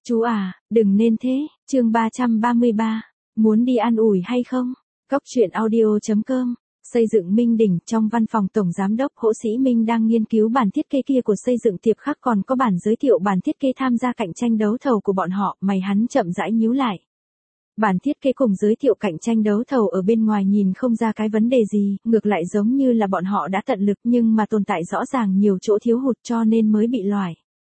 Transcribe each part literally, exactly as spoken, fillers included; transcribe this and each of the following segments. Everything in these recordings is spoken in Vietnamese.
Chú à, đừng nên thế, chương ba trăm ba mươi ba, muốn đi ăn ủi hay không? Cóc truyện audio chấm com, xây dựng Minh Đỉnh. Trong văn phòng Tổng Giám đốc Hỗ Sĩ Minh đang nghiên cứu bản thiết kế kia của xây dựng Tiệp Khắc, còn có bản giới thiệu bản thiết kế tham gia cạnh tranh đấu thầu của bọn họ, mày hắn chậm rãi nhíu lại. Bản thiết kế cùng giới thiệu cạnh tranh đấu thầu ở bên ngoài nhìn không ra cái vấn đề gì, ngược lại giống như là bọn họ đã tận lực nhưng mà tồn tại rõ ràng nhiều chỗ thiếu hụt cho nên mới bị loại.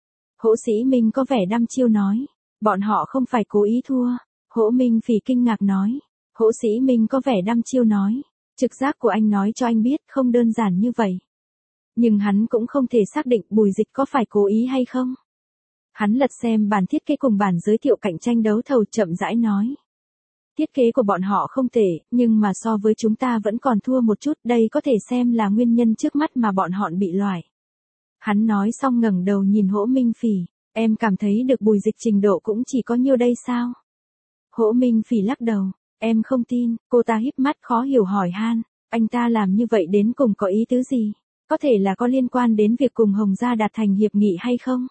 Hỗ Sĩ Minh có vẻ đăm chiêu nói, bọn họ không phải cố ý thua. Hỗ Minh Phỉ kinh ngạc nói. Hỗ Sĩ Minh có vẻ đăm chiêu nói, trực giác của anh nói cho anh biết không đơn giản như vậy. Nhưng hắn cũng không thể xác định Bùi Dịch có phải cố ý hay không. Hắn lật xem bản thiết kế cùng bản giới thiệu cạnh tranh đấu thầu chậm rãi nói. Thiết kế của bọn họ không tệ, nhưng mà so với chúng ta vẫn còn thua một chút, đây có thể xem là nguyên nhân trước mắt mà bọn họ bị loại. Hắn nói xong ngẩng đầu nhìn Hỗ Minh Phỉ, em cảm thấy được Bùi Dịch trình độ cũng chỉ có nhiêu đây sao? Hỗ Minh Phỉ lắc đầu, em không tin. Cô ta híp mắt khó hiểu hỏi han, anh ta làm như vậy đến cùng có ý tứ gì? Có thể là có liên quan đến việc cùng Hồng Gia đạt thành hiệp nghị hay không?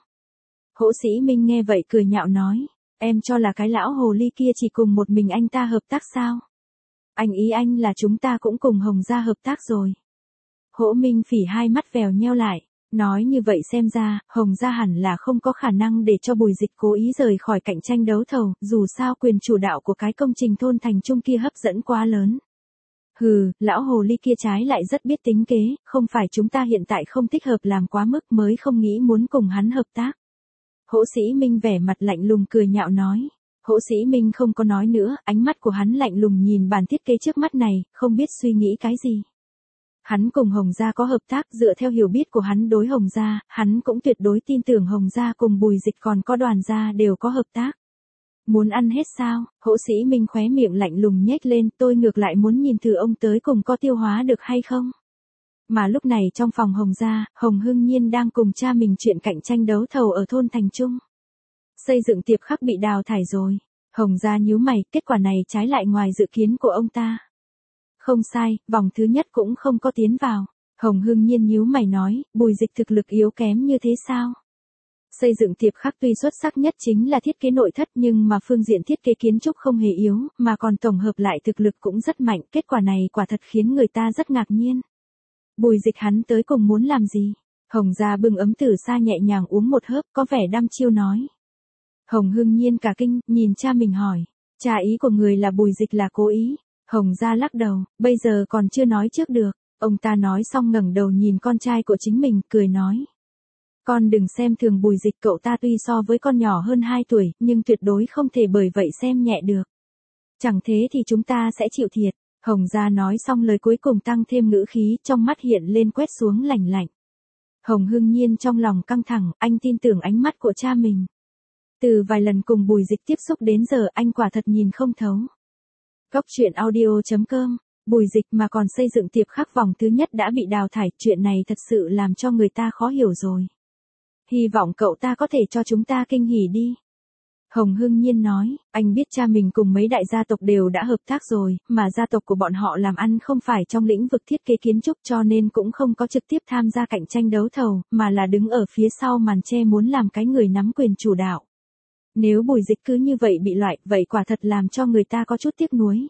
Hỗ Sĩ Minh nghe vậy cười nhạo nói, em cho là cái lão hồ ly kia chỉ cùng một mình anh ta hợp tác sao? Anh ý anh là chúng ta cũng cùng Hồng Gia hợp tác rồi. Hỗ Minh Phỉ hai mắt vèo nheo lại, nói như vậy xem ra, Hồng Gia hẳn là không có khả năng để cho Bùi Dịch cố ý rời khỏi cạnh tranh đấu thầu, dù sao quyền chủ đạo của cái công trình thôn thành trung kia hấp dẫn quá lớn. Hừ, lão hồ ly kia trái lại rất biết tính kế, không phải chúng ta hiện tại không thích hợp làm quá mức mới không nghĩ muốn cùng hắn hợp tác. Hỗ Sĩ Minh vẻ mặt lạnh lùng cười nhạo nói. Hỗ Sĩ Minh không có nói nữa, ánh mắt của hắn lạnh lùng nhìn bản thiết kế trước mắt này, không biết suy nghĩ cái gì. Hắn cùng Hồng Gia có hợp tác, dựa theo hiểu biết của hắn đối Hồng Gia, hắn cũng tuyệt đối tin tưởng Hồng Gia cùng Bùi Dịch còn có Đoàn Gia đều có hợp tác. Muốn ăn hết sao? Hỗ Sĩ Minh khóe miệng lạnh lùng nhếch lên, tôi ngược lại muốn nhìn thử ông tới cùng có tiêu hóa được hay không. Mà lúc này trong phòng Hồng Gia, Hồng Hưng Nhiên đang cùng cha mình chuyện cạnh tranh đấu thầu ở thôn thành trung. Xây dựng Tiệp Khắc bị đào thải rồi. Hồng Gia nhíu mày, kết quả này trái lại ngoài dự kiến của ông ta. Không sai, vòng thứ nhất cũng không có tiến vào. Hồng Hưng Nhiên nhíu mày nói, Bùi Dịch thực lực yếu kém như thế sao? Xây dựng Tiệp Khắc tuy xuất sắc nhất chính là thiết kế nội thất nhưng mà phương diện thiết kế kiến trúc không hề yếu, mà còn tổng hợp lại thực lực cũng rất mạnh, kết quả này quả thật khiến người ta rất ngạc nhiên. Bùi Dịch hắn tới cùng muốn làm gì? Hồng Gia bưng ấm từ xa nhẹ nhàng uống một hớp, có vẻ đăm chiêu nói. Hồng Hưng Nhiên cả kinh, nhìn cha mình hỏi, cha ý của người là Bùi Dịch là cố ý. Hồng Gia lắc đầu, bây giờ còn chưa nói trước được. Ông ta nói xong ngẩng đầu nhìn con trai của chính mình, cười nói. Con đừng xem thường Bùi Dịch, cậu ta tuy so với con nhỏ hơn hai tuổi, nhưng tuyệt đối không thể bởi vậy xem nhẹ được. Chẳng thế thì chúng ta sẽ chịu thiệt. Hồng Gia nói xong lời cuối cùng tăng thêm ngữ khí, trong mắt hiện lên quét xuống lạnh lạnh. Hồng Hưng Nhiên trong lòng căng thẳng, anh tin tưởng ánh mắt của cha mình. Từ vài lần cùng Bùi Dịch tiếp xúc đến giờ anh quả thật nhìn không thấu. Cóc truyện audio chấm com, Bùi Dịch mà còn xây dựng Tiệp Khắc vòng thứ nhất đã bị đào thải, chuyện này thật sự làm cho người ta khó hiểu rồi. Hy vọng cậu ta có thể cho chúng ta kinh hỉ đi. Hồng Hưng Nhiên nói, anh biết cha mình cùng mấy đại gia tộc đều đã hợp tác rồi, mà gia tộc của bọn họ làm ăn không phải trong lĩnh vực thiết kế kiến trúc cho nên cũng không có trực tiếp tham gia cạnh tranh đấu thầu, mà là đứng ở phía sau màn che muốn làm cái người nắm quyền chủ đạo. Nếu Bùi Dịch cứ như vậy bị loại, vậy quả thật làm cho người ta có chút tiếc nuối.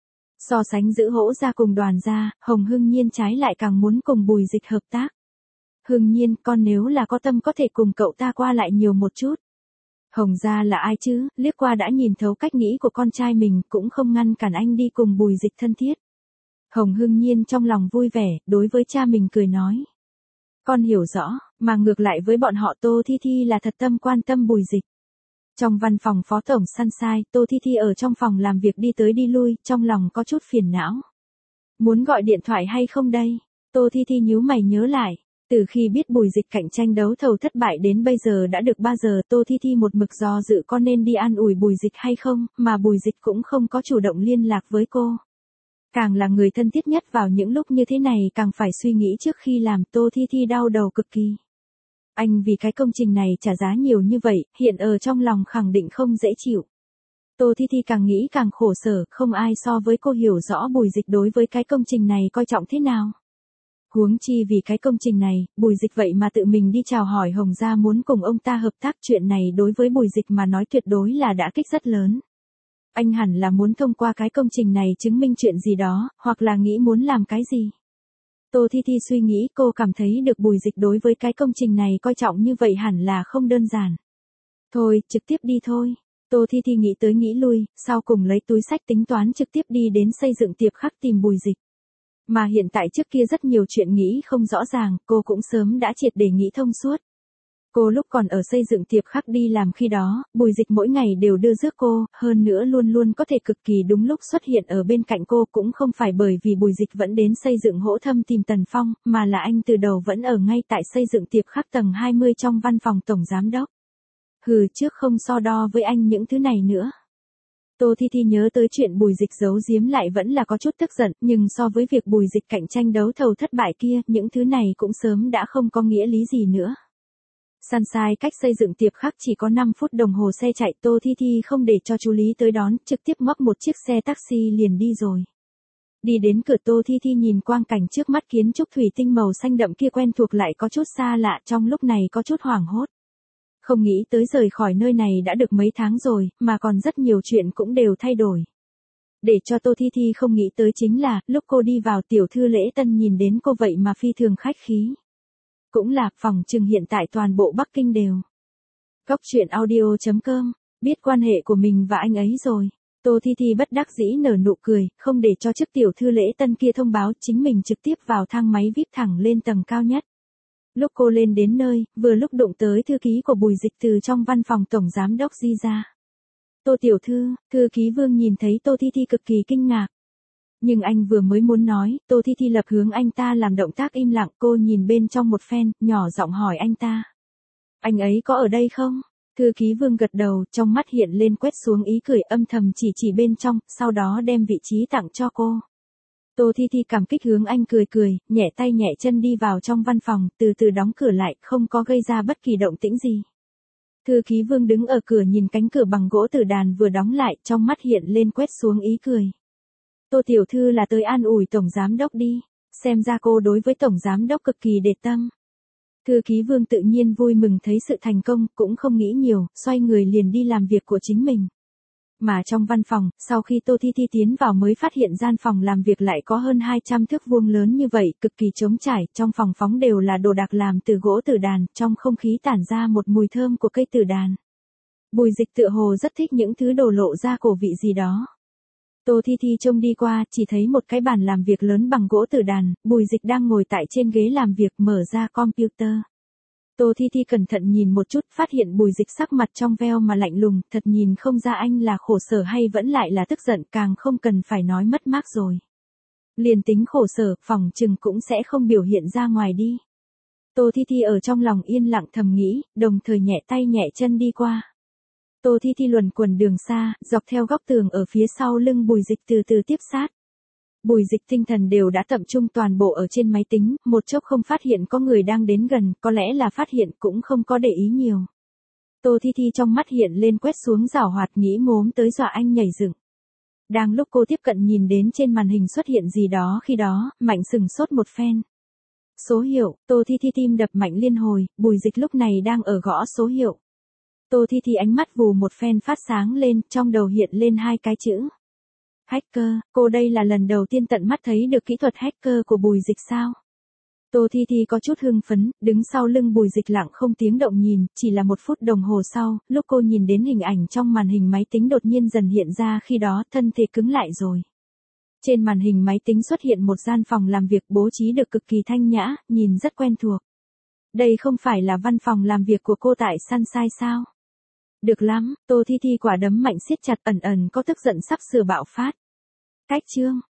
So sánh giữa Hỗ Gia cùng Đoàn Gia, Hồng Hưng Nhiên trái lại càng muốn cùng Bùi Dịch hợp tác. Hưng Nhiên, con nếu là có tâm có thể cùng cậu ta qua lại nhiều một chút. Hồng Gia là ai chứ, liếc qua đã nhìn thấu cách nghĩ của con trai mình, cũng không ngăn cản anh đi cùng Bùi Dịch thân thiết. Hồng Hưng Nhiên trong lòng vui vẻ, đối với cha mình cười nói. Con hiểu rõ, mà ngược lại với bọn họ Tô Thi Thi là thật tâm quan tâm Bùi Dịch. Trong văn phòng Phó Tổng Sunshine, Tô Thi Thi ở trong phòng làm việc đi tới đi lui, trong lòng có chút phiền não. Muốn gọi điện thoại hay không đây? Tô Thi Thi nhíu mày nhớ lại. Từ khi biết Bùi Dịch cạnh tranh đấu thầu thất bại đến bây giờ đã được ba giờ, Tô Thi Thi một mực do dự có nên đi an ủi Bùi Dịch hay không, mà Bùi Dịch cũng không có chủ động liên lạc với cô. Càng là người thân thiết nhất vào những lúc như thế này càng phải suy nghĩ trước khi làm, Tô Thi Thi đau đầu cực kỳ. Anh vì cái công trình này trả giá nhiều như vậy, hiện ở trong lòng khẳng định không dễ chịu. Tô Thi Thi càng nghĩ càng khổ sở, không ai so với cô hiểu rõ Bùi Dịch đối với cái công trình này coi trọng thế nào. Huống chi vì cái công trình này, Bùi Dịch vậy mà tự mình đi chào hỏi Hồng Gia muốn cùng ông ta hợp tác, chuyện này đối với Bùi Dịch mà nói tuyệt đối là đã kích rất lớn. Anh hẳn là muốn thông qua cái công trình này chứng minh chuyện gì đó, hoặc là nghĩ muốn làm cái gì. Tô Thi Thi suy nghĩ, cô cảm thấy được Bùi Dịch đối với cái công trình này coi trọng như vậy hẳn là không đơn giản. Thôi, trực tiếp đi thôi. Tô Thi Thi nghĩ tới nghĩ lui, sau cùng lấy túi xách tính toán trực tiếp đi đến xây dựng tiệp khắc tìm Bùi Dịch. Mà hiện tại trước kia rất nhiều chuyện nghĩ không rõ ràng, cô cũng sớm đã triệt để nghĩ thông suốt. Cô lúc còn ở xây dựng tiệp khắc đi làm khi đó, Bùi Dịch mỗi ngày đều đưa rước cô, hơn nữa luôn luôn có thể cực kỳ đúng lúc xuất hiện ở bên cạnh cô, cũng không phải bởi vì Bùi Dịch vẫn đến xây dựng Hỗ Thâm tìm Tần Phong, mà là anh từ đầu vẫn ở ngay tại xây dựng tiệp khắc tầng hai mươi trong văn phòng tổng giám đốc. Hừ, trước không so đo với anh những thứ này nữa. Tô Thi Thi nhớ tới chuyện Bùi Dịch giấu giếm lại vẫn là có chút tức giận, nhưng so với việc Bùi Dịch cạnh tranh đấu thầu thất bại kia, những thứ này cũng sớm đã không có nghĩa lý gì nữa. Sunshine cách xây dựng tiệp khắc chỉ có năm phút đồng hồ xe chạy, Tô Thi Thi không để cho chú Lý tới đón, trực tiếp ngoắc một chiếc xe taxi liền đi rồi. Đi đến cửa, Tô Thi Thi nhìn quang cảnh trước mắt, kiến trúc thủy tinh màu xanh đậm kia quen thuộc lại có chút xa lạ, trong lúc này có chút hoảng hốt. Không nghĩ tới rời khỏi nơi này đã được mấy tháng rồi, mà còn rất nhiều chuyện cũng đều thay đổi. Để cho Tô Thi Thi không nghĩ tới chính là, lúc cô đi vào tiểu thư Lễ Tân nhìn đến cô vậy mà phi thường khách khí. Cũng là, phòng trừng hiện tại toàn bộ Bắc Kinh đều. Góc truyện audio chấm com, biết quan hệ của mình và anh ấy rồi. Tô Thi Thi bất đắc dĩ nở nụ cười, không để cho chức tiểu thư Lễ Tân kia thông báo, chính mình trực tiếp vào thang máy víp thẳng lên tầng cao nhất. Lúc cô lên đến nơi, vừa lúc đụng tới thư ký của Bùi Dịch từ trong văn phòng tổng giám đốc di ra. Tô tiểu thư, thư ký Vương nhìn thấy Tô Thi Thi cực kỳ kinh ngạc. Nhưng anh vừa mới muốn nói, Tô Thi Thi lập hướng anh ta làm động tác im lặng, cô nhìn bên trong một phen, nhỏ giọng hỏi anh ta. Anh ấy có ở đây không? Thư ký Vương gật đầu, trong mắt hiện lên quét xuống ý cười, âm thầm chỉ chỉ bên trong, sau đó đem vị trí tặng cho cô. Tô Thi Thi cảm kích hướng anh cười cười, nhẹ tay nhẹ chân đi vào trong văn phòng, từ từ đóng cửa lại, không có gây ra bất kỳ động tĩnh gì. Thư ký Vương đứng ở cửa nhìn cánh cửa bằng gỗ tử đàn vừa đóng lại, trong mắt hiện lên quét xuống ý cười. Tô tiểu thư là tới an ủi tổng giám đốc đi, xem ra cô đối với tổng giám đốc cực kỳ để tâm. Thư ký Vương tự nhiên vui mừng thấy sự thành công, cũng không nghĩ nhiều, xoay người liền đi làm việc của chính mình. Mà trong văn phòng, sau khi Tô Thi Thi tiến vào mới phát hiện gian phòng làm việc lại có hơn hai trăm thước vuông lớn như vậy, cực kỳ trống trải, trong phòng phóng đều là đồ đạc làm từ gỗ tử đàn, trong không khí tản ra một mùi thơm của cây tử đàn. Bùi Dịch tựa hồ rất thích những thứ đồ lộ ra cổ vị gì đó. Tô Thi Thi trông đi qua, chỉ thấy một cái bàn làm việc lớn bằng gỗ tử đàn, Bùi Dịch đang ngồi tại trên ghế làm việc mở ra computer. Tô Thi Thi cẩn thận nhìn một chút, phát hiện Bùi Dịch sắc mặt trong veo mà lạnh lùng, thật nhìn không ra anh là khổ sở hay vẫn lại là tức giận, càng không cần phải nói mất mát rồi. Liền tính khổ sở, phòng chừng cũng sẽ không biểu hiện ra ngoài đi. Tô Thi Thi ở trong lòng yên lặng thầm nghĩ, đồng thời nhẹ tay nhẹ chân đi qua. Tô Thi Thi luẩn quẩn đường xa, dọc theo góc tường ở phía sau lưng Bùi Dịch từ từ tiếp sát. Bùi Dịch tinh thần đều đã tập trung toàn bộ ở trên máy tính, một chốc không phát hiện có người đang đến gần, có lẽ là phát hiện cũng không có để ý nhiều. Tô Thi Thi trong mắt hiện lên quét xuống giảo hoạt, nghĩ mốm tới dọa anh nhảy dựng. Đang lúc cô tiếp cận nhìn đến trên màn hình xuất hiện gì đó khi đó, mạnh sừng sốt một phen. Số hiệu, Tô Thi Thi tim đập mạnh liên hồi, Bùi Dịch lúc này đang ở gõ số hiệu. Tô Thi Thi ánh mắt vù một phen phát sáng lên, trong đầu hiện lên hai cái chữ. Hacker, cô đây là lần đầu tiên tận mắt thấy được kỹ thuật hacker của Bùi Dịch sao? Tô Thi Thi có chút hưng phấn, đứng sau lưng Bùi Dịch lặng không tiếng động nhìn, chỉ là một phút đồng hồ sau, lúc cô nhìn đến hình ảnh trong màn hình máy tính đột nhiên dần hiện ra, khi đó thân thể cứng lại rồi. Trên màn hình máy tính xuất hiện một gian phòng làm việc bố trí được cực kỳ thanh nhã, nhìn rất quen thuộc. Đây không phải là văn phòng làm việc của cô tại Sunshine sao? Được lắm, Tô Thi Thi quả đấm mạnh siết chặt, ẩn ẩn có tức giận sắp sửa bạo phát. Cách chương,